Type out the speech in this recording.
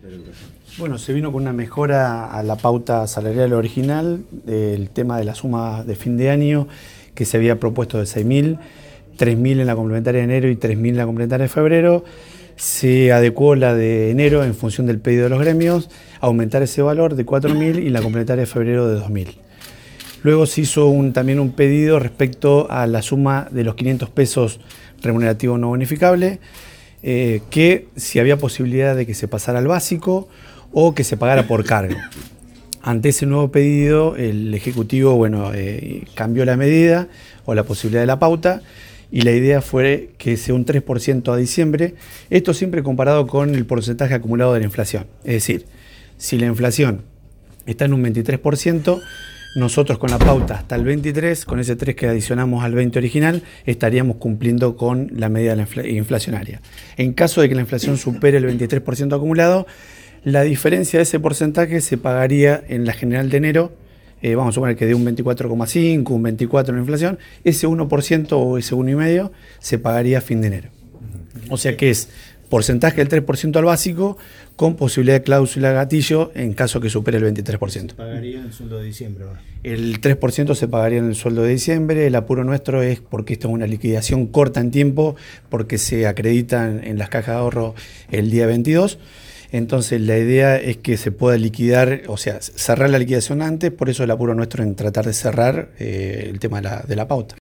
Bueno, se vino con una mejora a la pauta salarial original, el tema de la suma de fin de año que se había propuesto de 6.000, 3.000 en la complementaria de enero y 3.000 en la complementaria de febrero. Se adecuó la de enero en función del pedido de los gremios, aumentar ese valor de 4.000 y la complementaria de febrero de 2.000. Luego se hizo también un pedido respecto a la suma de los 500 pesos remunerativo no bonificable, que si había posibilidad de que se pasara al básico o que se pagara por cargo. Ante ese nuevo pedido, el Ejecutivo cambió la medida o la posibilidad de la pauta y la idea fue que sea un 3% a diciembre, esto siempre comparado con el porcentaje acumulado de la inflación. Es decir, si la inflación está en un 23%, nosotros con la pauta hasta el 23, con ese 3 que adicionamos al 20 original, estaríamos cumpliendo con la medida inflacionaria. En caso de que la inflación supere el 23% acumulado, la diferencia de ese porcentaje se pagaría en la general de enero, vamos a suponer que de un 24,5, un 24 en la inflación, ese 1% o ese 1,5% se pagaría a fin de enero. O sea que es porcentaje del 3% al básico con posibilidad de cláusula gatillo en caso que supere el 23%. ¿Se pagaría en el sueldo de diciembre? ¿No? El 3% se pagaría en el sueldo de diciembre. El apuro nuestro es porque esto es una liquidación corta en tiempo, porque se acreditan en las cajas de ahorro el día 22. Entonces la idea es que se pueda liquidar, o sea, cerrar la liquidación antes, por eso el apuro nuestro en tratar de cerrar el tema de la pauta.